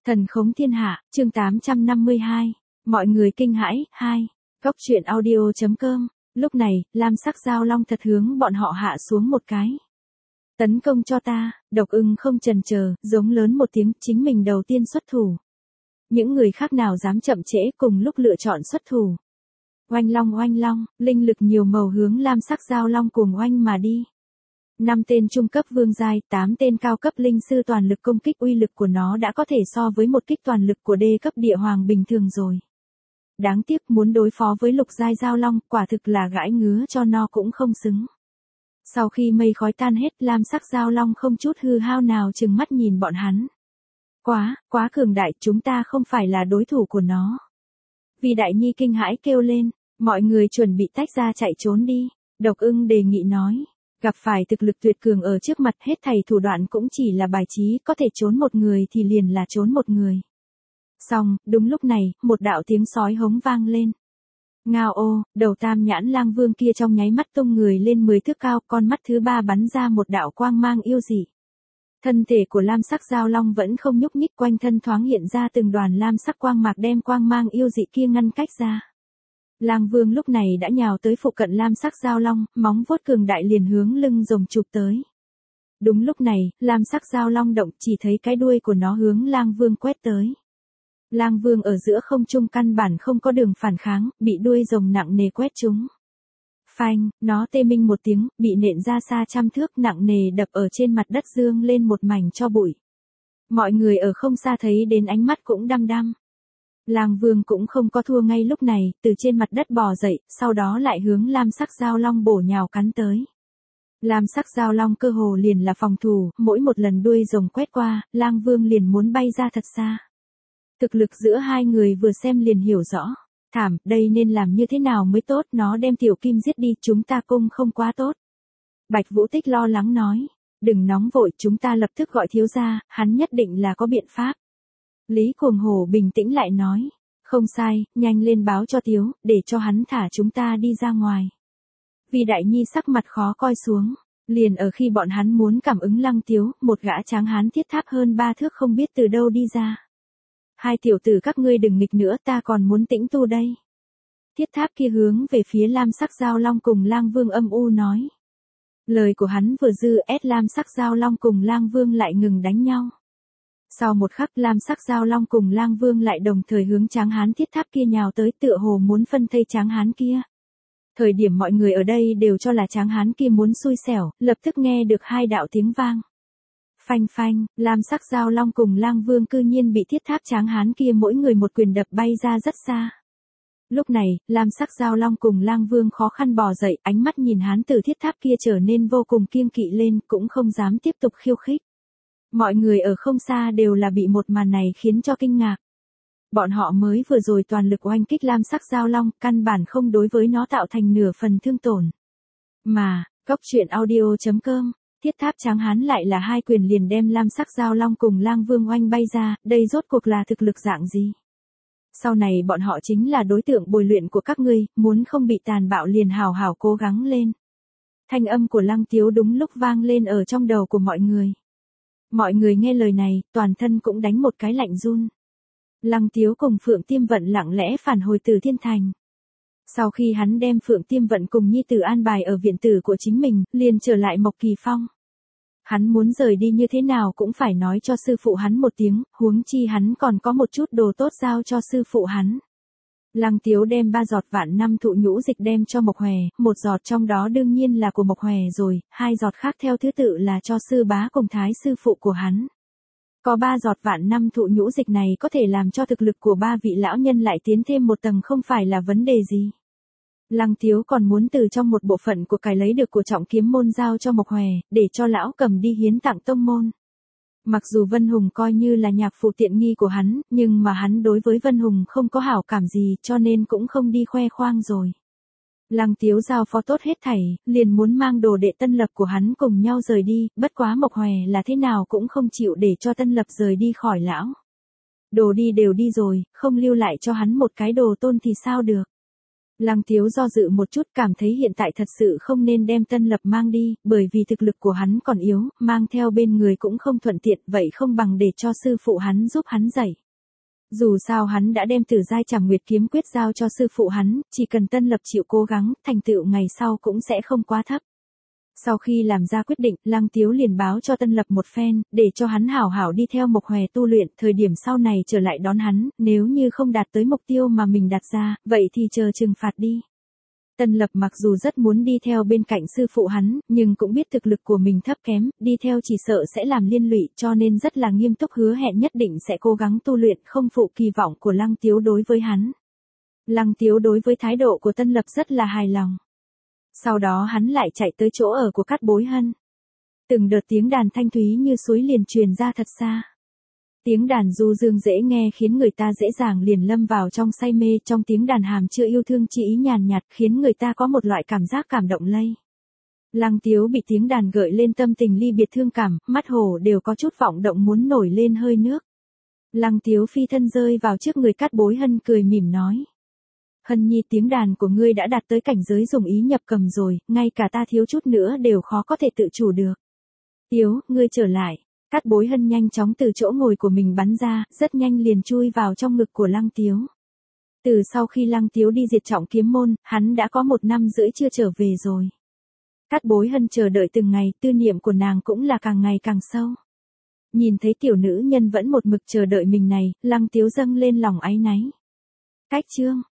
Thần khống thiên hạ, chương 852. Mọi người kinh hãi, 2. Cốc truyện audio.com. Lúc này, lam sắc dao long thật hướng bọn họ hạ xuống một cái. Tấn công cho ta, Độc Ưng không chần chờ, giống lớn một tiếng, chính mình đầu tiên xuất thủ. Những người khác nào dám chậm trễ cùng lúc lựa chọn xuất thủ. Oanh long, linh lực nhiều màu hướng lam sắc dao long cuồng oanh mà đi. 5 tên trung cấp vương giai, 8 tên cao cấp linh sư toàn lực công kích, uy lực của nó đã có thể so với một kích toàn lực của đê cấp địa hoàng bình thường rồi. Đáng tiếc muốn đối phó với lục giai dao long, quả thực là gãi ngứa cho no cũng không xứng. Sau khi mây khói tan hết, lam sắc dao long không chút hư hao nào trừng mắt nhìn bọn hắn. Quá cường đại, chúng ta không phải là đối thủ của nó. Vì Đại Nhi kinh hãi kêu lên, mọi người chuẩn bị tách ra chạy trốn đi. Độc Ưng đề nghị nói. Gặp phải thực lực tuyệt cường ở trước mặt, hết thảy thủ đoạn cũng chỉ là bài trí, có thể trốn một người thì liền là trốn một người. Xong, đúng lúc này, một đạo tiếng sói hống vang lên. Ngao ô, đầu tam nhãn lang vương kia trong nháy mắt tung người lên 10 thước cao, con mắt thứ 3 bắn ra một đạo quang mang yêu dị. Thân thể của lam sắc dao long vẫn không nhúc nhích, quanh thân thoáng hiện ra từng đoàn lam sắc quang mạc đem quang mang yêu dị kia ngăn cách ra. Lang Vương lúc này đã nhào tới phụ cận lam sắc dao long, móng vuốt cường đại liền hướng lưng rồng chụp tới. Đúng lúc này, lam sắc dao long động, chỉ thấy cái đuôi của nó hướng Lang Vương quét tới. Lang Vương ở giữa không trung căn bản không có đường phản kháng, bị đuôi rồng nặng nề quét trúng. Phanh, nó tê minh một tiếng, bị nện ra xa trăm thước, nặng nề đập ở trên mặt đất, dương lên một mảnh tro bụi. Mọi người ở không xa thấy đến ánh mắt cũng đăm đăm. Lang Vương cũng không có thua, ngay lúc này, từ trên mặt đất bò dậy, sau đó lại hướng lam sắc dao long bổ nhào cắn tới. Lam sắc dao long cơ hồ liền là phòng thủ, mỗi một lần đuôi rồng quét qua, Lang Vương liền muốn bay ra thật xa. Thực lực giữa hai người vừa xem liền hiểu rõ. Thảm, đây nên làm như thế nào mới tốt, nó đem tiểu kim giết đi, chúng ta cung không quá tốt. Bạch Vũ Tích lo lắng nói, đừng nóng vội, chúng ta lập tức gọi thiếu gia, hắn nhất định là có biện pháp. Lý Cuồng Hổ bình tĩnh lại nói, không sai, nhanh lên báo cho Tiếu, để cho hắn thả chúng ta đi ra ngoài. Vì Đại Nhi sắc mặt khó coi xuống, liền ở khi bọn hắn muốn cảm ứng Lăng Tiếu, một gã tráng hán thiết tháp hơn 3 thước không biết từ đâu đi ra. Hai tiểu tử các ngươi đừng nghịch nữa, ta còn muốn tĩnh tu đây. Thiết tháp kia hướng về phía lam sắc dao long cùng Lang Vương âm u nói. Lời của hắn vừa dư ép lam sắc dao long cùng Lang Vương lại ngừng đánh nhau. Sau một khắc, lam sắc dao long cùng Lang Vương lại đồng thời hướng tráng hán thiết tháp kia nhào tới, tựa hồ muốn phân thây tráng hán kia. Thời điểm mọi người ở đây đều cho là tráng hán kia muốn xui xẻo, lập tức nghe được hai đạo tiếng vang. Phanh phanh, lam sắc dao long cùng Lang Vương cư nhiên bị thiết tháp tráng hán kia mỗi người một quyền đập bay ra rất xa. Lúc này, lam sắc dao long cùng Lang Vương khó khăn bò dậy, ánh mắt nhìn hán tử thiết tháp kia trở nên vô cùng kiêng kỵ lên, cũng không dám tiếp tục khiêu khích. Mọi người ở không xa đều là bị một màn này khiến cho kinh ngạc. Bọn họ mới vừa rồi toàn lực oanh kích lam sắc dao long, căn bản không đối với nó tạo thành nửa phần thương tổn. Mà, Cốc truyện audio.com, thiết tháp tráng hán lại là hai quyền liền đem lam sắc dao long cùng Lang Vương oanh bay ra, đây rốt cuộc là thực lực dạng gì? Sau này bọn họ chính là đối tượng bồi luyện của các ngươi, muốn không bị tàn bạo liền hào hào cố gắng lên. Thanh âm của Lăng Tiếu đúng lúc vang lên ở trong đầu của mọi người. Mọi người nghe lời này, toàn thân cũng đánh một cái lạnh run. Lăng Tiếu cùng Phượng Tiêm Vận lặng lẽ phản hồi từ thiên thành. Sau khi hắn đem Phượng Tiêm Vận cùng nhi tử an bài ở viện tử của chính mình, liền trở lại Mộc Kỳ Phong. Hắn muốn rời đi như thế nào cũng phải nói cho sư phụ hắn một tiếng, huống chi hắn còn có một chút đồ tốt giao cho sư phụ hắn. Lăng Tiếu đem 3 giọt vạn năm thụ nhũ dịch đem cho Mộc Hòe, một giọt trong đó đương nhiên là của Mộc Hòe rồi, 2 giọt khác theo thứ tự là cho sư bá cùng thái sư phụ của hắn. Có 3 giọt vạn năm thụ nhũ dịch này có thể làm cho thực lực của 3 vị lão nhân lại tiến thêm một tầng, không phải là vấn đề gì. Lăng Tiếu còn muốn từ trong một bộ phận của cải lấy được của trọng kiếm môn giao cho Mộc Hòe, để cho lão cầm đi hiến tặng tông môn. Mặc dù Vân Hùng coi như là nhạc phụ tiện nghi của hắn, nhưng mà hắn đối với Vân Hùng không có hảo cảm gì, cho nên cũng không đi khoe khoang rồi. Lăng Tiếu giao phó tốt hết thảy, liền muốn mang đồ đệ Tân Lập của hắn cùng nhau rời đi, bất quá Mộc Hòe là thế nào cũng không chịu để cho Tân Lập rời đi khỏi lão. Đồ đi đều đi rồi, không lưu lại cho hắn một cái đồ tôn thì sao được. Lăng Tiếu do dự một chút, cảm thấy hiện tại thật sự không nên đem Tân Lập mang đi, bởi vì thực lực của hắn còn yếu, mang theo bên người cũng không thuận tiện, vậy không bằng để cho sư phụ hắn giúp hắn dạy. Dù sao hắn đã đem Tử Giai Trảm Nguyệt kiếm quyết giao cho sư phụ hắn, chỉ cần Tân Lập chịu cố gắng, thành tựu ngày sau cũng sẽ không quá thấp. Sau khi làm ra quyết định, Lăng Tiếu liền báo cho Tân Lập một phen, để cho hắn hảo hảo đi theo Mộc Hòe tu luyện, thời điểm sau này trở lại đón hắn, nếu như không đạt tới mục tiêu mà mình đặt ra, vậy thì chờ trừng phạt đi. Tân Lập mặc dù rất muốn đi theo bên cạnh sư phụ hắn, nhưng cũng biết thực lực của mình thấp kém, đi theo chỉ sợ sẽ làm liên lụy, cho nên rất là nghiêm túc hứa hẹn nhất định sẽ cố gắng tu luyện, không phụ kỳ vọng của Lăng Tiếu đối với hắn. Lăng Tiếu đối với thái độ của Tân Lập rất là hài lòng. Sau đó hắn lại chạy tới chỗ ở của Cát Bối Hân. Từng đợt tiếng đàn thanh thúy như suối liền truyền ra thật xa. Tiếng đàn du dương dễ nghe khiến người ta dễ dàng liền lâm vào trong say mê, trong tiếng đàn hàm chứa yêu thương chỉ ý nhàn nhạt, khiến người ta có một loại cảm giác cảm động lây. Lăng Tiếu bị tiếng đàn gợi lên tâm tình ly biệt thương cảm, mắt hồ đều có chút vọng động muốn nổi lên hơi nước. Lăng Tiếu phi thân rơi vào trước người Cát Bối Hân cười mỉm nói. Hân nhi, tiếng đàn của ngươi đã đạt tới cảnh giới dùng ý nhập cầm rồi, ngay cả ta thiếu chút nữa đều khó có thể tự chủ được. Tiếu, ngươi trở lại. Cát Bối Hân nhanh chóng từ chỗ ngồi của mình bắn ra, rất nhanh liền chui vào trong ngực của Lăng Tiếu. Từ sau khi Lăng Tiếu đi diệt Trọng Kiếm Môn, hắn đã có 1 năm rưỡi chưa trở về rồi. Cát Bối Hân chờ đợi từng ngày, tư niệm của nàng cũng là càng ngày càng sâu. Nhìn thấy tiểu nữ nhân vẫn một mực chờ đợi mình này, Lăng Tiếu dâng lên lòng áy náy. Cách chương